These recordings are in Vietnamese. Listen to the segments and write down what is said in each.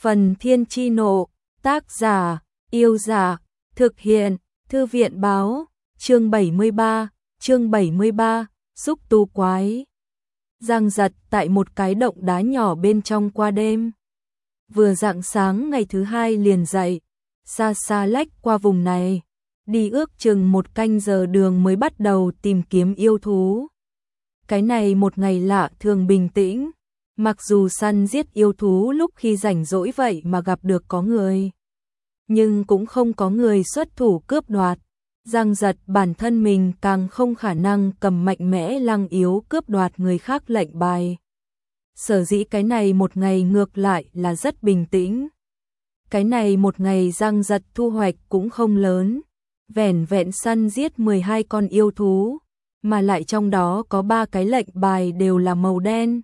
Phần Thiên Chi Nộ, tác giả, Yêu Giả, thực hiện, Thư viện Báo, chương 73, xúc tu quái. Giang giật tại một cái động đá nhỏ bên trong qua đêm. Vừa rạng sáng ngày thứ hai liền dậy, xa xa lách qua vùng này, đi ước chừng 1 canh giờ đường mới bắt đầu tìm kiếm yêu thú. Cái này một ngày lạ thường bình tĩnh, mặc dù săn giết yêu thú lúc khi rảnh rỗi vậy mà gặp được có người, nhưng cũng không có người xuất thủ cướp đoạt. Giang giật bản thân mình càng không khả năng cầm mạnh mẽ lăng yếu cướp đoạt người khác lệnh bài. Sở dĩ cái này một ngày ngược lại là rất bình tĩnh. Cái này một ngày Giang giật thu hoạch cũng không lớn, vẻn vẹn săn giết 12 con yêu thú, mà lại trong đó có 3 cái lệnh bài đều là màu đen.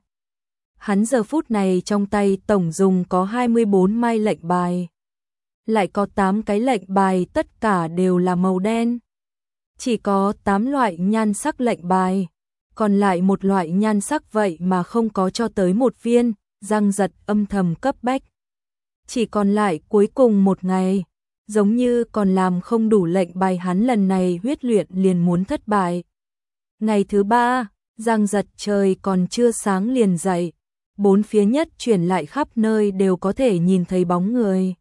Hắn giờ phút này trong tay tổng dùng có 24 mai lệnh bài, lại có 8 cái lệnh bài tất cả đều là màu đen. Chỉ có 8 loại nhan sắc lệnh bài, còn lại một loại nhan sắc vậy mà không có cho tới 1 viên. Giang giật âm thầm cấp bách. Chỉ còn lại cuối cùng 1 ngày, giống như còn làm không đủ lệnh bài, hắn lần này huyết luyện liền muốn thất bại. Ngày thứ 3, Giang giật trời còn chưa sáng liền dậy, 4 phía nhất chuyển lại khắp nơi đều có thể nhìn thấy bóng người.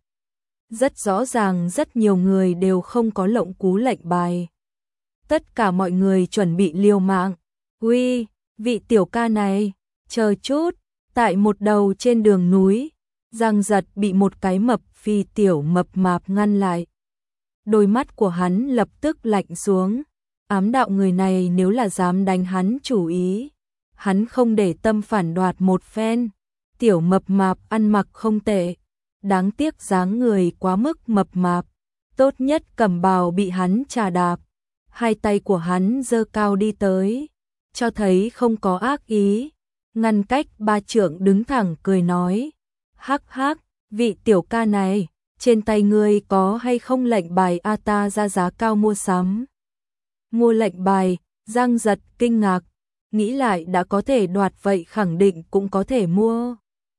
Rất rõ ràng rất nhiều người đều không có lộng cú lệnh bài. Tất cả mọi người chuẩn bị liều mạng. Uy, vị tiểu ca này, chờ chút. Tại một đầu trên đường núi, Giang giật bị một cái mập phi tiểu mập mạp ngăn lại. Đôi mắt của hắn lập tức lạnh xuống, ám đạo người này nếu là dám đánh hắn chủ ý, hắn không để tâm phản đoạt một phen. Tiểu mập mạp ăn mặc không tệ, đáng tiếc dáng người quá mức mập mạp, tốt nhất cẩm bào bị hắn trà đạp. Hai tay của hắn giơ cao đi tới, cho thấy không có ác ý, ngăn cách 3 trượng đứng thẳng cười nói: hắc hắc, vị tiểu ca này, trên tay ngươi có hay không lệnh bài a, ta ra giá cao mua sắm. Mua lệnh bài? Giang giật kinh ngạc, nghĩ lại đã có thể đoạt vậy khẳng định cũng có thể mua.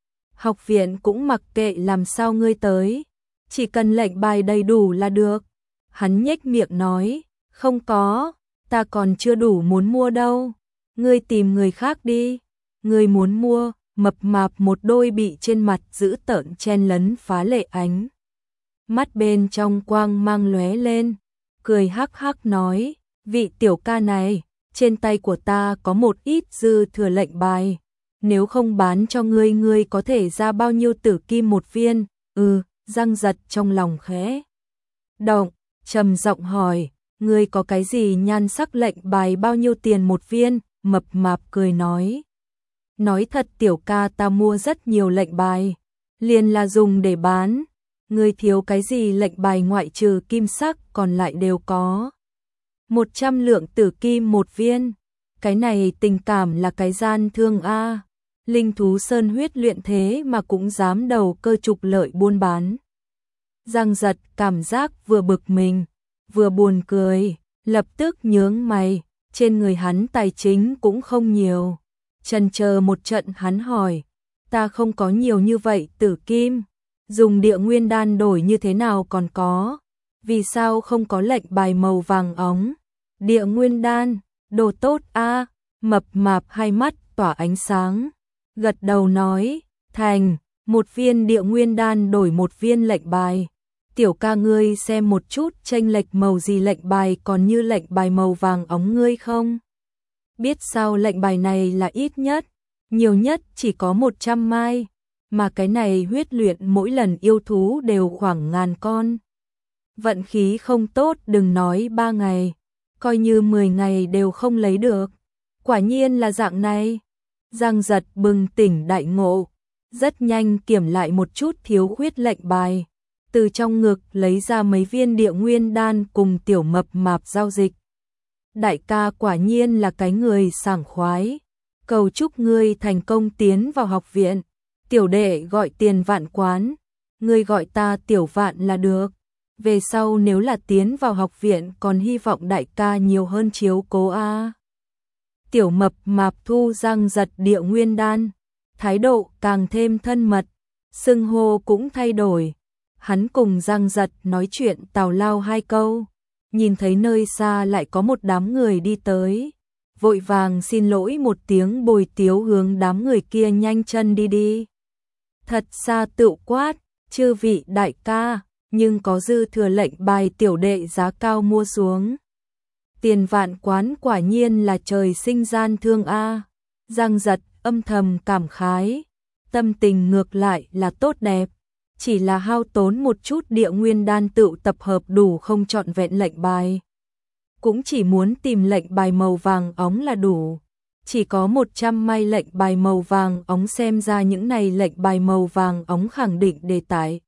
Học viện cũng mặc kệ làm sao ngươi tới, chỉ cần lệnh bài đầy đủ là được. Hắn nhếch miệng nói: không có, ta còn chưa đủ muốn mua đâu, ngươi tìm người khác đi. Ngươi muốn mua? Mập mạp một đôi bị trên mặt dữ tợn chen lấn phá lệ ánh mắt bên trong quang mang lóe lên, cười hắc hắc nói: vị tiểu ca này, trên tay của ta có một ít dư thừa lệnh bài, nếu không bán cho ngươi, ngươi có thể ra bao nhiêu tử kim 1 viên? Giang giật trong lòng khẽ động, trầm giọng hỏi: ngươi có cái gì nhan sắc lệnh bài, bao nhiêu tiền 1 viên? Mập mạp cười nói: nói thật tiểu ca, ta mua rất nhiều lệnh bài, liền là dùng để bán. Ngươi thiếu cái gì lệnh bài ngoại trừ kim sắc còn lại đều có. 100 lượng tử kim 1 viên. Cái này tình cảm là cái gian thương a. Linh thú sơn huyết luyện thế mà cũng dám đầu cơ trục lợi buôn bán. Giang giật cảm giác vừa bực mình, vừa buồn cười, lập tức nhướng mày, trên người hắn tài chính cũng không nhiều. Chần chờ một trận hắn hỏi: ta không có nhiều như vậy tử kim, dùng địa nguyên đan đổi như thế nào còn có, vì sao không có lệnh bài màu vàng óng? Địa nguyên đan, đồ tốt a. Mập mạp hai mắt tỏa ánh sáng, gật đầu nói: thành, 1 viên địa nguyên đan đổi 1 viên lệnh bài. Tiểu ca ngươi xem một chút chênh lệch màu gì lệnh bài còn như lệnh bài màu vàng óng ngươi không? Biết sao lệnh bài này là ít nhất, nhiều nhất chỉ có 100 mai, mà cái này huyết luyện mỗi lần yêu thú đều khoảng 1000 con. Vận khí không tốt đừng nói 3 ngày, coi như 10 ngày đều không lấy được. Quả nhiên là dạng này. Giang giật bừng tỉnh đại ngộ, rất nhanh kiểm lại một chút thiếu khuyết lệnh bài, từ trong ngực lấy ra mấy viên địa nguyên đan cùng tiểu mập mạp giao dịch. Đại ca quả nhiên là cái người sảng khoái, cầu chúc ngươi thành công tiến vào học viện. Tiểu đệ gọi Tiền Vạn quán, ngươi gọi ta Tiểu Vạn là được. Về sau nếu là tiến vào học viện còn hy vọng đại ca nhiều hơn chiếu cố a. Tiểu mập mạp thu Giang giật địa nguyên đan, thái độ càng thêm thân mật, xưng hô cũng thay đổi. Hắn cùng Giang Giật nói chuyện tào lao 2 câu, nhìn thấy nơi xa lại có một đám người đi tới, vội vàng xin lỗi một tiếng bồi tiếu hướng đám người kia nhanh chân đi. Thật xa tự quát, chư vị đại ca, nhưng có dư thừa lệnh bài tiểu đệ giá cao mua xuống. Tiền Vạn quán quả nhiên là trời sinh gian thương a. Giang Giật âm thầm cảm khái, tâm tình ngược lại là tốt đẹp, chỉ là hao tốn một chút địa nguyên đan tự tập hợp đủ không trọn vẹn lệnh bài. Cũng chỉ muốn tìm lệnh bài màu vàng óng là đủ. Chỉ có 100 may lệnh bài màu vàng óng, xem ra những này lệnh bài màu vàng óng khẳng định đề tài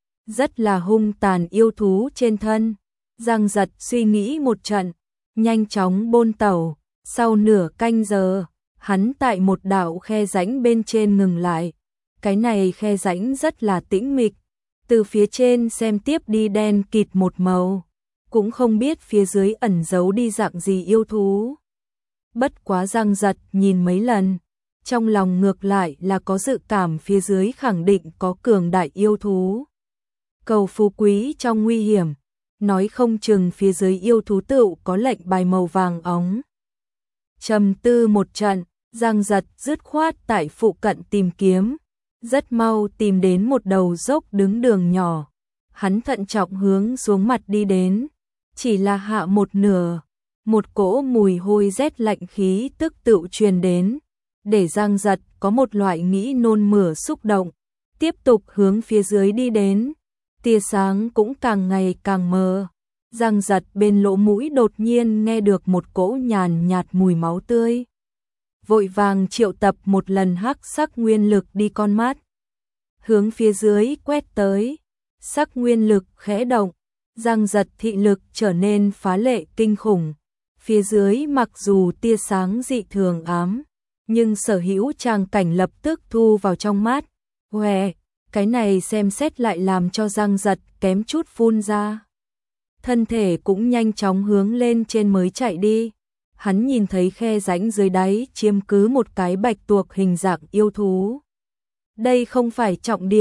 rất là hung tàn yêu thú trên thân. Giang Giật suy nghĩ một trận, nhanh chóng bôn tàu. Sau nửa canh giờ, hắn tại một đạo khe rãnh bên trên ngừng lại. Cái này khe rãnh rất là tĩnh mịch, từ phía trên xem tiếp đi đen kịt một màu, cũng không biết phía dưới ẩn giấu đi dạng gì yêu thú. Bất quá Giang Giật nhìn mấy lần, trong lòng ngược lại là có dự cảm phía dưới khẳng định có cường đại yêu thú. Cầu phú quý trong nguy hiểm, nói không chừng phía dưới yêu thú tựu có lệnh bài màu vàng óng. Trầm tư một trận, Giang Giật dứt khoát tại phụ cận tìm kiếm, rất mau tìm đến một đầu dốc đứng đường nhỏ. Hắn thận trọng hướng xuống mặt đi đến, chỉ là hạ một nửa, một cỗ mùi hôi rét lạnh khí tức tự truyền đến, để Giang Giật có một loại nghĩ nôn mửa xúc động. Tiếp tục hướng phía dưới đi đến, tia sáng cũng càng ngày càng mờ. Giang Giật bên lỗ mũi đột nhiên nghe được một cỗ nhàn nhạt mùi máu tươi. Vội vàng triệu tập một lần hắc sắc nguyên lực đi con mắt, hướng phía dưới quét tới. Sắc nguyên lực khẽ động, Giang Giật thị lực trở nên phá lệ kinh khủng. Phía dưới mặc dù tia sáng dị thường ám, nhưng sở hữu tràng cảnh lập tức thu vào trong mắt. Hoè, cái này xem xét lại làm cho Giang Giật kém chút phun ra. Thân thể cũng nhanh chóng hướng lên trên mới chạy đi. Hắn nhìn thấy khe rãnh dưới đáy chiếm cứ một cái bạch tuộc hình dạng yêu thú. Đây không phải trọng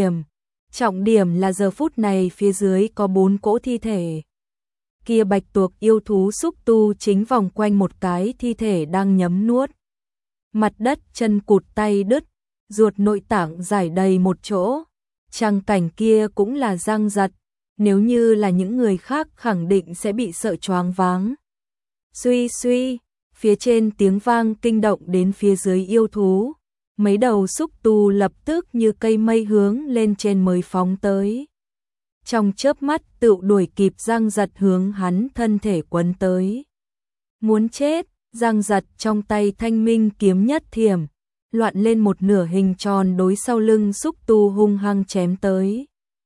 điểm là giờ phút này phía dưới có 4 cỗ thi thể. Kia bạch tuộc yêu thú xúc tu chính vòng quanh một cái thi thể đang nhấm nuốt. Mặt đất chân cụt tay đứt, ruột nội tạng rải đầy một chỗ. Tràng cảnh kia cũng là Giang Giật, nếu như là những người khác khẳng định sẽ bị sợ choáng váng. Suy suy, phía trên tiếng vang kinh động đến phía dưới yêu thú. Mấy đầu xúc tu lập tức như cây mây hướng lên trên mới phóng tới. Trong chớp mắt tự đuổi kịp Giang Giật hướng hắn thân thể quấn tới. Muốn chết, Giang Giật trong tay thanh minh kiếm nhất thiểm, loạn lên một nửa hình tròn đối sau lưng xúc tu hung hăng chém tới.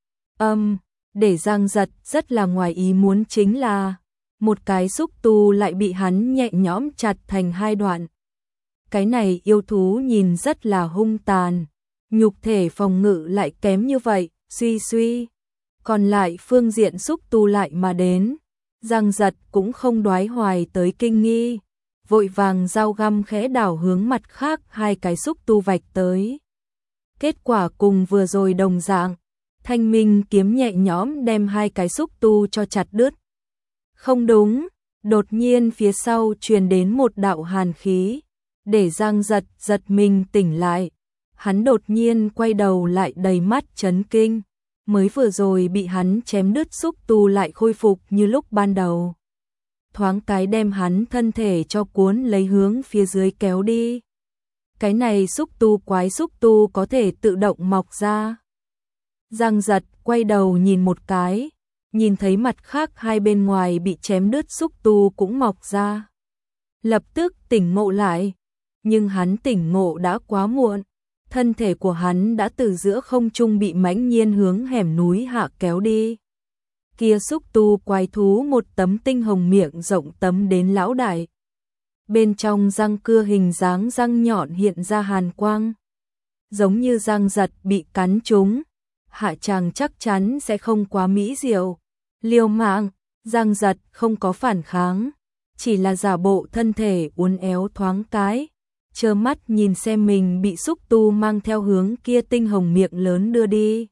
Để Giang Giật rất là ngoài ý muốn chính là, một cái xúc tu lại bị hắn nhẹ nhõm chặt thành 2 đoạn. Cái này yêu thú nhìn rất là hung tàn, nhục thể phòng ngự lại kém như vậy, suy suy. Còn lại phương diện xúc tu lại mà đến, Giang Giật cũng không đoái hoài tới kinh nghi, vội vàng dao găm khẽ đảo hướng mặt khác 2 cái xúc tu vạch tới. Kết quả cùng vừa rồi đồng dạng, thanh minh kiếm nhẹ nhõm đem 2 cái xúc tu cho chặt đứt. Không đúng, đột nhiên phía sau truyền đến một đạo hàn khí, để Giang Giật giật mình tỉnh lại. Hắn đột nhiên quay đầu lại đầy mắt chấn kinh, mới vừa rồi bị hắn chém đứt xúc tu lại khôi phục như lúc ban đầu. Thoáng cái đem hắn thân thể cho cuốn lấy hướng phía dưới kéo đi. Cái này xúc tu quái xúc tu có thể tự động mọc ra. Giang Giật quay đầu nhìn một cái, nhìn thấy mặt khác 2 bên ngoài bị chém đứt xúc tu cũng mọc ra. Lập tức tỉnh ngộ lại, nhưng hắn tỉnh ngộ đã quá muộn. Thân thể của hắn đã từ giữa không trung bị mãnh nhiên hướng hẻm núi hạ kéo đi. Kia xúc tu quái thú một tấm tinh hồng miệng rộng tấm đến lão đại. Bên trong răng cưa hình dáng răng nhọn hiện ra hàn quang. Giống như Giang Giật bị cắn trúng, hạ chàng chắc chắn sẽ không quá mỹ diệu. Liều mạng, Giang Giật không có phản kháng, chỉ là giả bộ thân thể uốn éo thoáng cái, trơ mắt nhìn xem mình bị xúc tu mang theo hướng kia tinh hồng miệng lớn đưa đi.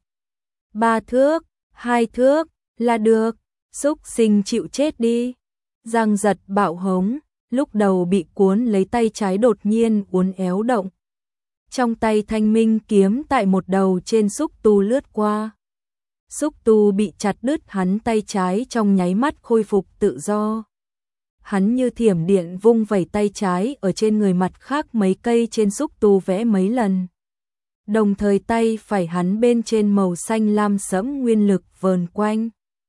3 thước, 2 thước, là được, xúc sinh chịu chết đi. Giang Giật bạo hống, lúc đầu bị cuốn lấy tay trái đột nhiên uốn éo động. Trong tay thanh minh kiếm tại một đầu trên xúc tu lướt qua. Xúc tu bị chặt đứt, hắn tay trái trong nháy mắt khôi phục tự do. Hắn như thiểm điện vung vẩy tay trái ở trên người mặt khác mấy cây trên xúc tu vẽ mấy lần. Đồng thời tay phải hắn bên trên màu xanh lam sẫm nguyên lực vờn quanh.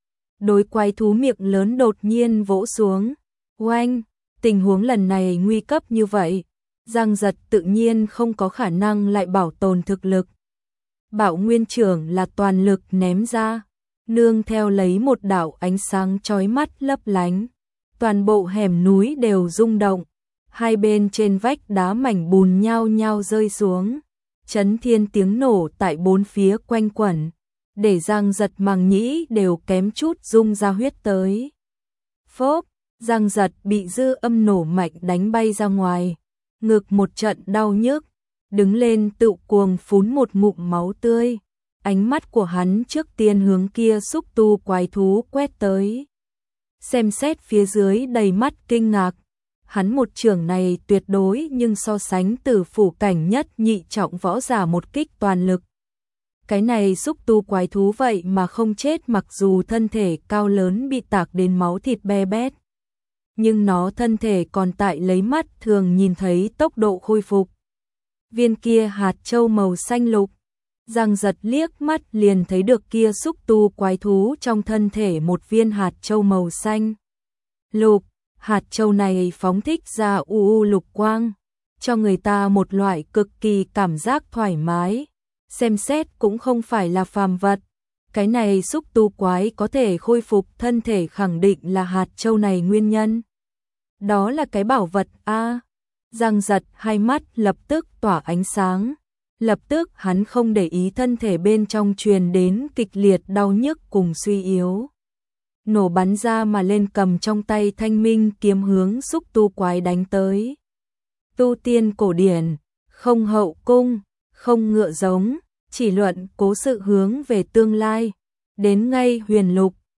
Đối quái thú miệng lớn đột nhiên vỗ xuống. Oanh, tình huống lần này nguy cấp như vậy, Giang Giật tự nhiên không có khả năng lại bảo tồn thực lực. Bạo nguyên trưởng là toàn lực ném ra, nương theo lấy một đạo ánh sáng chói mắt lấp lánh. Toàn bộ hẻm núi đều rung động, hai bên trên vách đá mảnh bùn nhao nhao rơi xuống. Chấn thiên tiếng nổ tại bốn phía quanh quẩn, để Giang Giật màng nhĩ đều kém chút rung ra huyết tới. Phốp, Giang Giật bị dư âm nổ mạnh đánh bay ra ngoài, ngực một trận đau nhức, đứng lên tự cuồng phún một ngụm máu tươi. Ánh mắt của hắn trước tiên hướng kia xúc tu quái thú quét tới. Xem xét phía dưới đầy mắt kinh ngạc. Hắn một trường này tuyệt đối nhưng so sánh Tử phủ cảnh nhất nhị trọng võ giả một kích toàn lực. Cái này xúc tu quái thú vậy mà không chết, mặc dù thân thể cao lớn bị tạc đến máu thịt be bét. Nhưng nó thân thể còn tại lấy mắt thường nhìn thấy tốc độ khôi phục. Viên kia hạt châu màu xanh lục, Giang Giật liếc mắt liền thấy được kia xúc tu quái thú trong thân thể một viên hạt châu màu xanh lục. Hạt châu này phóng thích ra u lục quang, cho người ta một loại cực kỳ cảm giác thoải mái. Xem xét cũng không phải là phàm vật. Cái này xúc tu quái có thể khôi phục thân thể, khẳng định là hạt châu này nguyên nhân. Đó là cái bảo vật a. Giang Giật hai mắt lập tức tỏa ánh sáng. Lập tức hắn không để ý thân thể bên trong truyền đến kịch liệt đau nhức cùng suy yếu. Nổ bắn ra mà lên, cầm trong tay thanh minh kiếm hướng xúc tu quái đánh tới. Tu tiên cổ điển, không hậu cung, không ngựa giống, chỉ luận cố sự hướng về tương lai. Đến ngay huyền lục,